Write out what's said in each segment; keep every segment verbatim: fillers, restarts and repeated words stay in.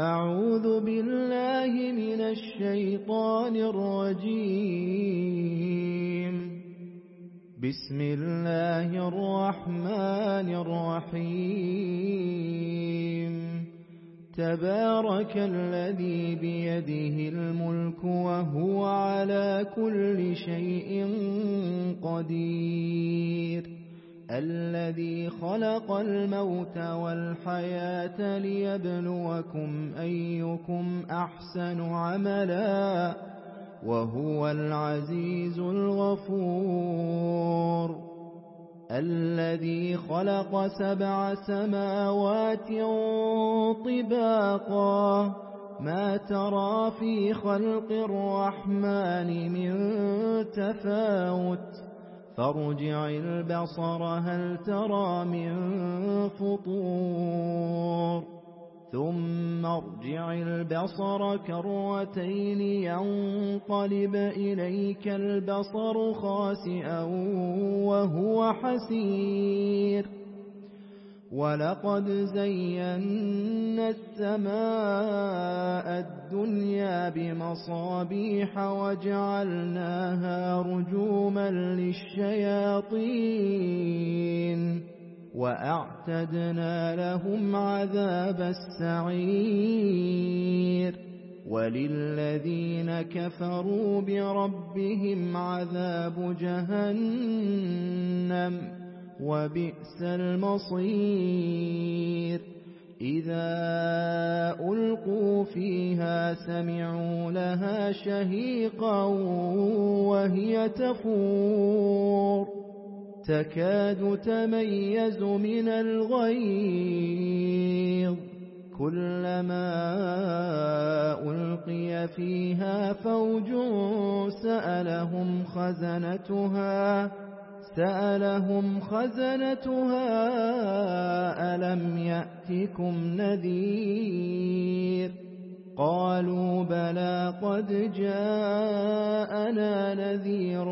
أعوذ بالله من الشيطان الرجيم. بسم الله الرحمن الرحيم. تبارك الذي بيده الملك وهو على كل شيء قدير. الذي خلق الموت والحياة ليبلوكم أيكم أحسن عملا وهو العزيز الغفور. الذي خلق سبع سماوات طباقا ما ترى في خلق الرحمن من تفاوت فارجع البصر هل ترى من فطور ثم ارجع البصر كرتين ينقلب إليك البصر خاسئا وهو حسير. ولقد زينا السماء الدنيا بمصابيح وجعلناها رجوما للشياطين وأعتدنا لهم عذاب السعير. وللذين كفروا بربهم عذاب جهنم وبئس المصير. إذا ألقوا فيها سمعوا لها شهيقا وهي تفور تكاد تميز من الغيظ كلما ألقي فيها فوج سألهم خزنتها سألهم خزنتها ألم يأتكم نذير قالوا بلى قد جاءنا نذير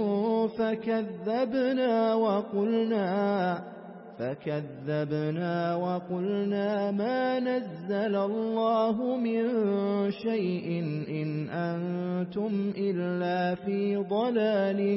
فكذبنا وقلنا فكذبنا وقلنا ما نزل الله من شيء إن أنتم إلا في ضلال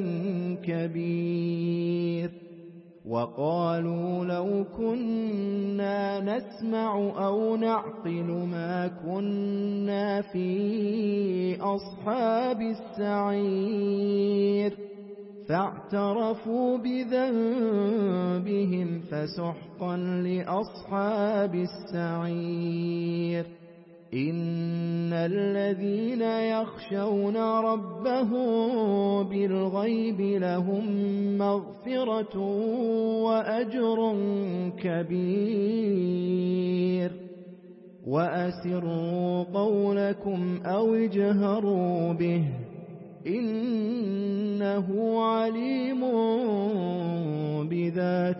كبير. وقالوا لو كنا نسمع أو نعقل ما كنا في أصحاب السعير فاعترفوا بذنبهم فسحقا لأصحاب السعير. إن الذين يخشون ربهم بالغيب لهم مغفرة وأجر كبير. وأسروا قولكم أو اجهروا به إنه عليم بذات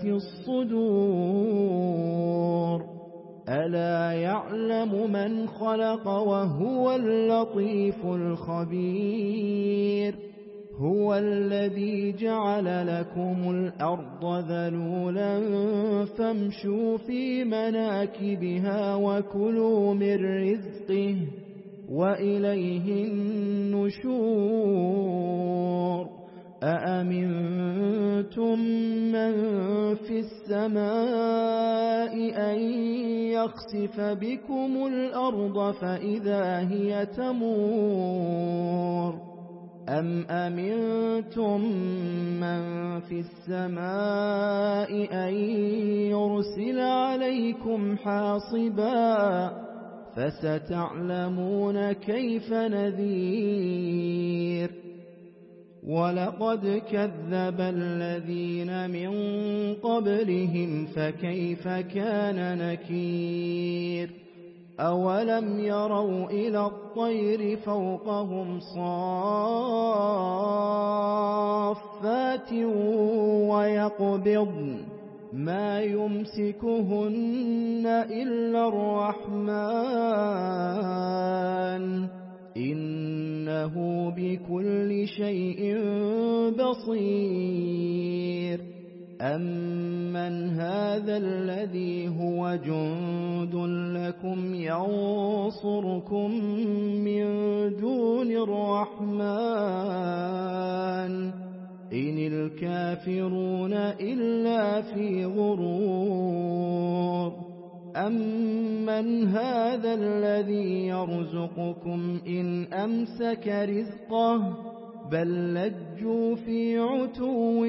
الصدور. ألا يعلم من خلق وهو اللطيف الخبير. هو الذي جعل لكم الأرض ذلولا فامشوا في مناكبها وكلوا من رزقه وإليه النشور. أأمنتم من في السماء أن يخسف بكم الأرض فإذا هي تمور أم أمنتم من في السماء أن يرسل عليكم حاصبا فستعلمون كيف نذير. ولقد كذب الذين من قبلهم فكيف كان نكير. أولم يروا إلى الطير فوقهم صافات ويقبضن ما يمسكهن إلا الرحمن إنه بكل شيء بصير. أَمَّنْ هَذَا الَّذِي هُوَ جُندٌ لَّكُمْ يَنصُرُكُم مِّن دُونِ الرَّحْمَٰنِ إِنِ الْكَافِرُونَ إِلَّا فِي غُرُورٍ أَمَّنْ هَذَا الَّذِي يَرْزُقُكُمْ إِنْ أَمْسَكَ رِزْقَهُ بَل لَّجُّوا فِي عُتُوٍّ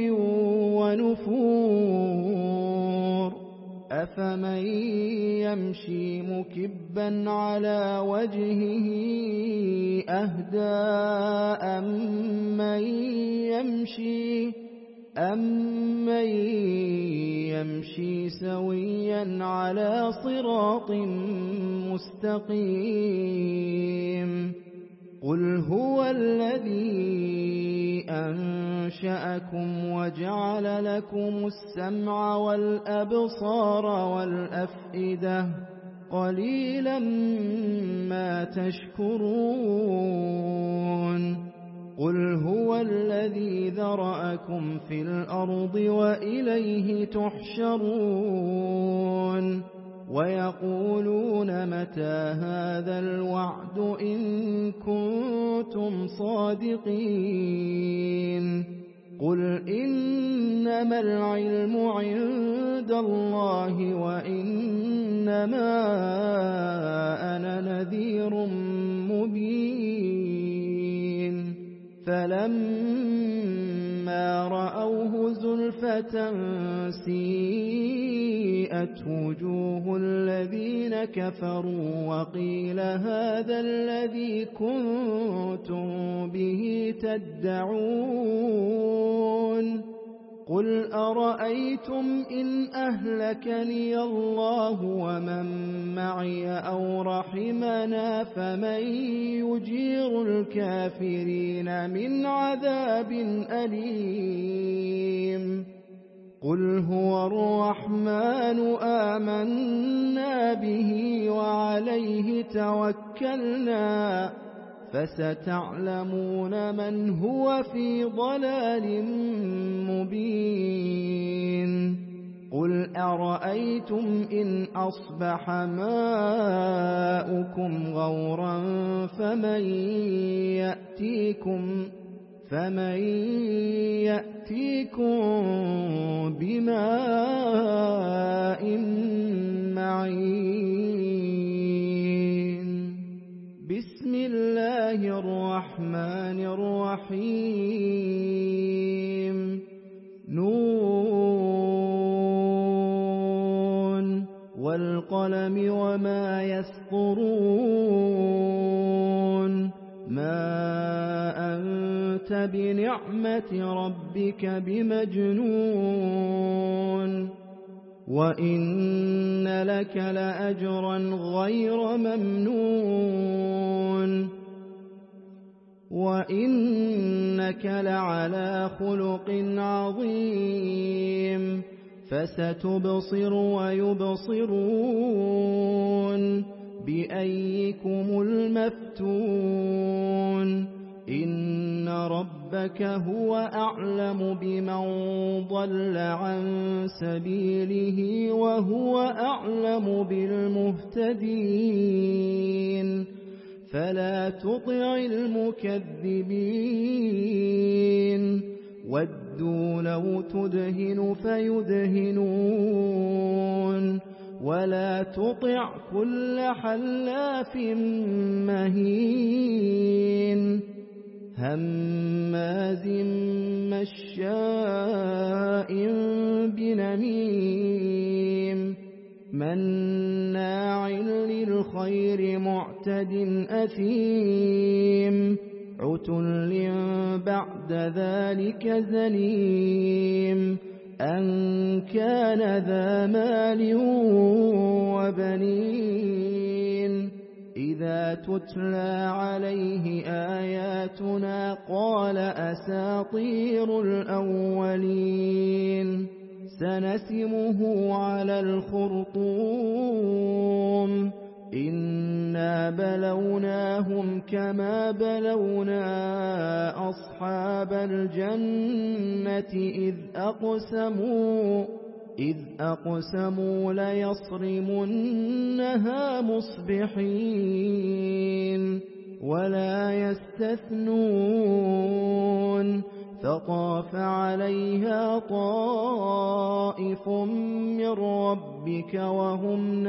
وَنُفُورٍ أَفَمَن يَمْشِي مُكِبًّا عَلَىٰ وَجْهِهِ أَهْدَىٰ أَمَّن يَمْشِي أَمَّن يَمْشِي سَوِيًّا عَلَىٰ صِرَاطٍ مُّسْتَقِيمٍ قُلْ هُوَ الَّذِي أَنشَأَكُمْ وَجَعَلَ لَكُمُ السَّمْعَ وَالْأَبْصَارَ وَالْأَفْئِدَةَ قَلِيلًا مَّا تَشْكُرُونَ قُلْ هُوَ الَّذِي ذَرَأَكُمْ فِي الْأَرْضِ وَإِلَيْهِ تُحْشَرُونَ وَيَقُولُونَ مَتَىٰ هَٰذَا الْوَعْدُ إِن كُنتُمْ صَادِقِينَ قُلْ إِنَّمَا الْعِلْمُ عِندَ اللَّهِ وَإِنَّمَا أَنَا نَذِيرٌ مُّبِينٌ فَلَمَّا رَأَوْهُ زُلْفَةً سِيئَتْ وُجُوهُ الَّذِينَ كَفَرُوا وَقِيلَ هَٰذَا الَّذِي كُنتُم بِهِ تَدَّعُونَ قُلْ أَرَأَيْتُمْ إِنْ أَهْلَكَنِيَ اللَّهُ وَمَن مَّعِيَ أَوْ رَحِمَنَا فَمَن يُجِيرُ الْكَافِرِينَ مِنْ عَذَابٍ أَلِيمٍ قُلْ هُوَ الرَّحْمَٰنُ آمَنَّا بِهِ وَعَلَيْهِ تَوَكَّلْنَا فَسَتَعْلَمُونَ مَنْ هُوَ فِي ضَلَالٍ مُّبِينٍ قُلْ أَرَأَيْتُمْ إِنْ أَصْبَحَ مَاؤُكُمْ غَوْرًا فَمَن يَأْتِيكُم فَمَن يَأْتِيكُم بِمَاءٍ مَّعِينٍ بِسْمِ اللَّهِ الرَّحْمَٰنِ الرَّحِيمِ نُونٌ وَالْقَلَمِ وَمَا يَسْطُرُونَ مَا أَنتَ بِنِعْمَةِ رَبِّكَ بِمَجْنُونٍ وَإِنَّ لَكَ لَأَجْرًا غَيْرَ مَمْنُونٍ وَإِنَّكَ لَعَلَىٰ خُلُقٍ عَظِيمٍ فَسَتُبْصِرُ وَيُبْصِرُونَ بِأَييِّكُمُ الْمَفْتُونُ إِنَّ رَبَّكَ هُوَ أَعْلَمُ بِمَن ضَلَّ عَن سَبِيلِهِ وَهُوَ أَعْلَمُ بِالْمُهْتَدِينَ فَلَا تُطِعِ الْمُكَذِّبِينَ وَدُّوا لَوْ تُدْهِنُ فَيُدْهِنُونَ وَلَا تُطِعْ كُلَّ حَلَّافٍ مَّهِينٍ هَمَّازٍ مَّشَّاءٍ بِنَمِيمٍ مَّنَّاعٍ لِّلْخَيْرِ مُعْتَدٍ أَثِيمٍ عُتُلٍّ بَعْدَ ذَٰلِكَ زَنِيمٍ أَن كَانَ ذَا مَالٍ وَبَنِينَ إِذَا تُتْلَىٰ عَلَيْهِ آيَاتُنَا قَالَ أَسَاطِيرُ الْأَوَّلِينَ سَنَسِمُهُ عَلَى الْخُرْطُومِ إِنَّهُ إِنَّا بَلَوْنَاهُمْ كَمَا بَلَوْنَا أَصْحَابَ الْجَنَّةِ إِذْ أَقْسَمُوا إِذْ أَقْسَمُوا لَيَصْرِمُنَّهَا مُصْبِحِينَ وَلَا يَسْتَثْنُونَ فَطَافَ عَلَيْهَا طَائِفٌ مِّن رَّبِّكَ وَهُمْ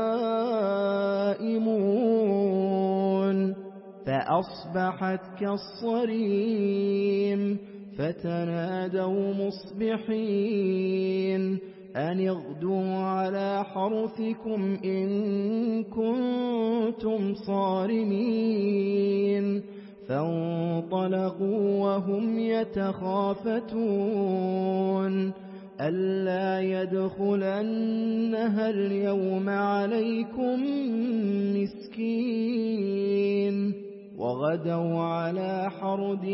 نَائِمُونَ فَأَصْبَحَتْ كَالصَّرِيمِ فَتَنَادَوْا مُصْبِحِينَ أَنِ اغْدُوا عَلَىٰ حَرْثِكُمْ إِن كُنتُمْ صَارِمِينَ فَانطَلَقُوا وَهُمْ يَتَخَافَتُونَ أَلَّا يَدْخُلَنَّهَا الْيَوْمَ عَلَيْكُمْ مِسْكِينٌ وَغَدَوْا عَلَىٰ حَرْدٍ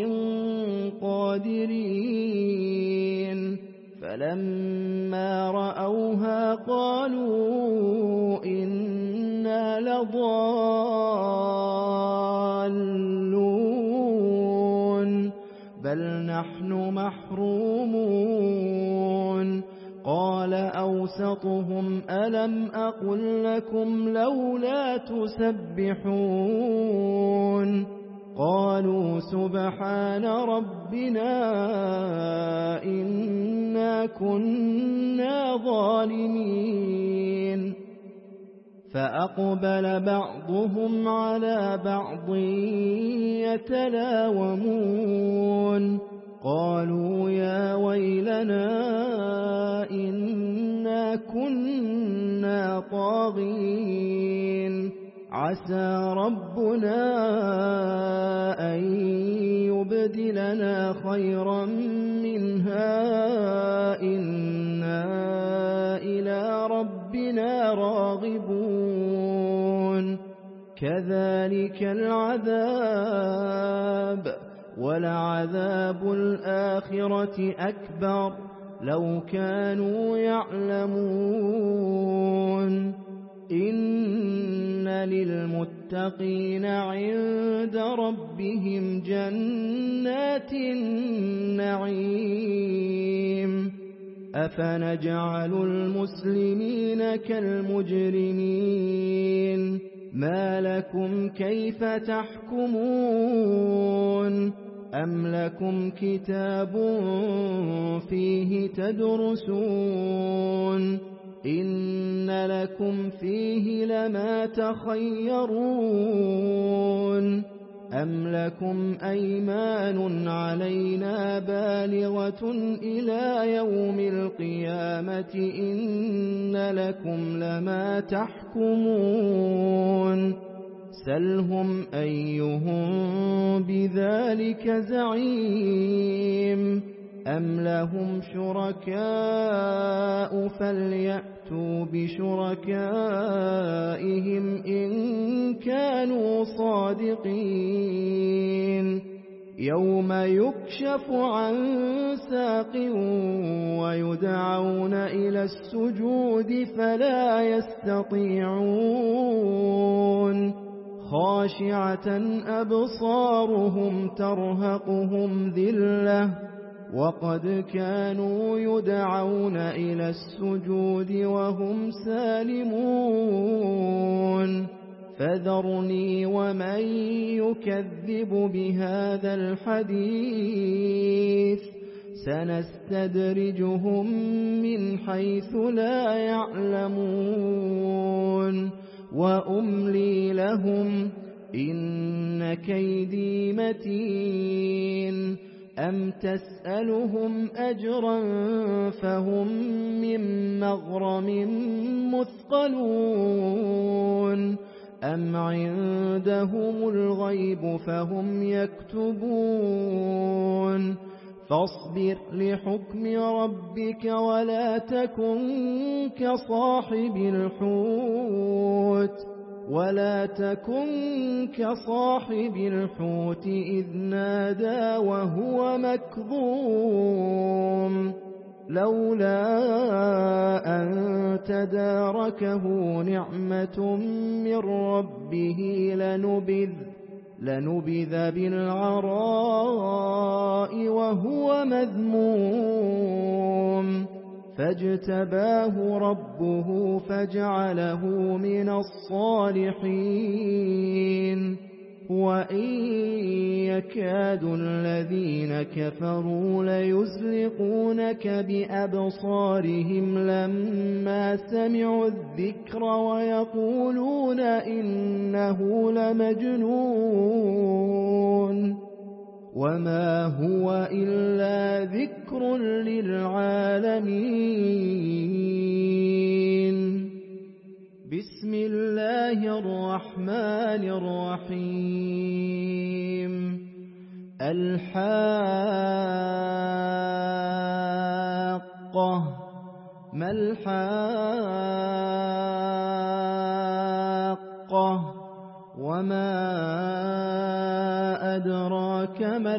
قَادِرِينَ فَلَمَّا رَأَوْهَا قَالُوا إِنَّا لَضَالُّونَ بَلْ نَحْنُ مَحْرُومُونَ قَالَ أَوْسَطُهُمْ أَلَمْ أَقُل لَّكُمْ لَوْلَا تُسَبِّحُونَ قَالُوا سُبْحَانَ رَبِّنَا إِنَّا كُنَّا ظَالِمِينَ فَأَقْبَلَ بَعْضُهُمْ عَلَىٰ بَعْضٍ يَتَلَاوَمُونَ قَالُوا يَا وَيْلَنَا إِنَّا كُنَّا طَاغِينَ عَسَىٰ رَبُّنَا أَن يُبْدِلَنَا خَيْرًا مِّنْهَا إِنَّا إِلَىٰ رَبِّنَا راغبون كَذَٰلِكَ الْعَذَابُ وَلَعَذَابُ الْآخِرَةِ أَكْبَرُ لَوْ كَانُوا يَعْلَمُونَ إِنَّ لِلْمُتَّقِينَ عِندَ رَبِّهِمْ جَنَّاتِ النَّعِيمِ أَفَنَجْعَلُ الْمُسْلِمِينَ كَالْمُجْرِمِينَ مَا لَكُمْ كَيْفَ تَحْكُمُونَ أَمْ لَكُمْ كِتَابٌ فِيهِ تَدْرُسُونَ إِنَّ لَكُمْ فِيهِ لَمَا تَخَيَّرُونَ أَمْ لَكُمْ أَيْمَانٌ عَلَيْنَا بَالِغَةٌ إِلَىٰ يَوْمِ الْقِيَامَةِ إِنَّ لَكُمْ لَمَا تَحْكُمُونَ سَلْهُمْ أَيُّهُم بِذَٰلِكَ زَعِيمٌ أَمْ لَهُمْ شُرَكَاءُ فَلْيَأْتُوا بِشُرَكَائِهِمْ إِن كَانُوا صَادِقِينَ يَوْمَ يُكْشَفُ عَن سَاقٍ وَيُدْعَوْنَ إِلَى السُّجُودِ فَلَا يَسْتَطِيعُونَ خَاشِعَةً أَبْصَارُهُمْ تَرْهَقُهُمْ ذِلَّةٌ وَقَدْ كَانُوا يُدْعَوْنَ إِلَى السُّجُودِ وَهُمْ سَالِمُونَ فَذَرْنِي وَمَن يُكَذِّبُ بِهَٰذَا الْحَدِيثِ سَنَسْتَدْرِجُهُم مِّنْ حَيْثُ لَا يَعْلَمُونَ وَأُمْلِي لَهُمْ إِنَّ كَيْدِي مَتِينٌ أَمْ تَسْأَلُهُمْ أَجْرًا فَهُم مِّن مَّغْرَمٍ مُّثْقَلُونَ أَمْ عِندَهُمُ الْغَيْبُ فَهُمْ يَكْتُبُونَ فَاصْبِرْ لِحُكْمِ رَبِّكَ وَلَا تَكُن كَصَاحِبِ الْحُوتِ وَلَا تَكُن كَصَاحِبِ الْحُوتِ إِذْ نَادَىٰ وَهُوَ مَكْظُومٌ لولا أن تداركه نعمة من ربه لنبذ لنبذ بالعراء وهو مذموم فاجتباه ربه فجعله من الصالحين وإن يكاد الذين كفروا ليزلقونك بأبصارهم لما سمعوا الذكر ويقولون إنه لمجنون وما هو إلا ذكر للعالمين. بسم الله الرحمن الرحيم. الحاقة ما الحاقة وما أدراك ما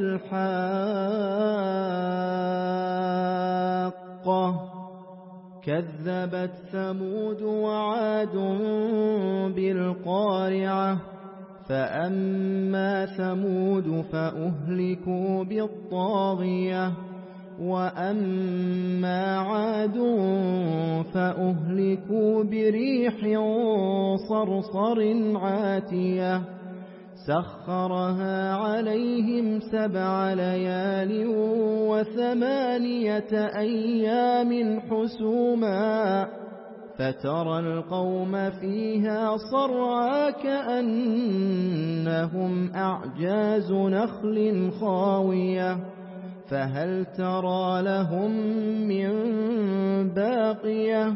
الحاقة كذبت ثمود وعاد بالقارعة فأما ثمود فأهلكوا بالطاغية وأما عاد فأهلكوا بريح صرصر عاتية سخرها عليهم سبع ليال وثمانية أيام حسوما فترى القوم فيها صرعى كأنهم أعجاز نخل خاوية فهل ترى لهم من باقية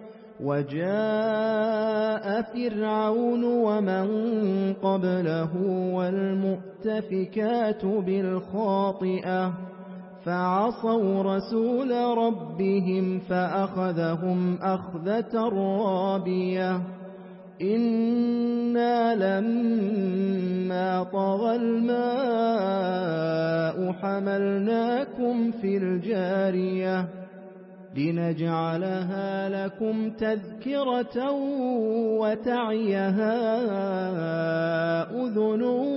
وجاء فرعون ومن قبله والمؤتفكات بالخاطئة فعصوا رسول ربهم فأخذهم أخذة رابية إنا لما طغى الماء حملناكم في الجارية لنجعلها لكم تذكرة وتعيها أذن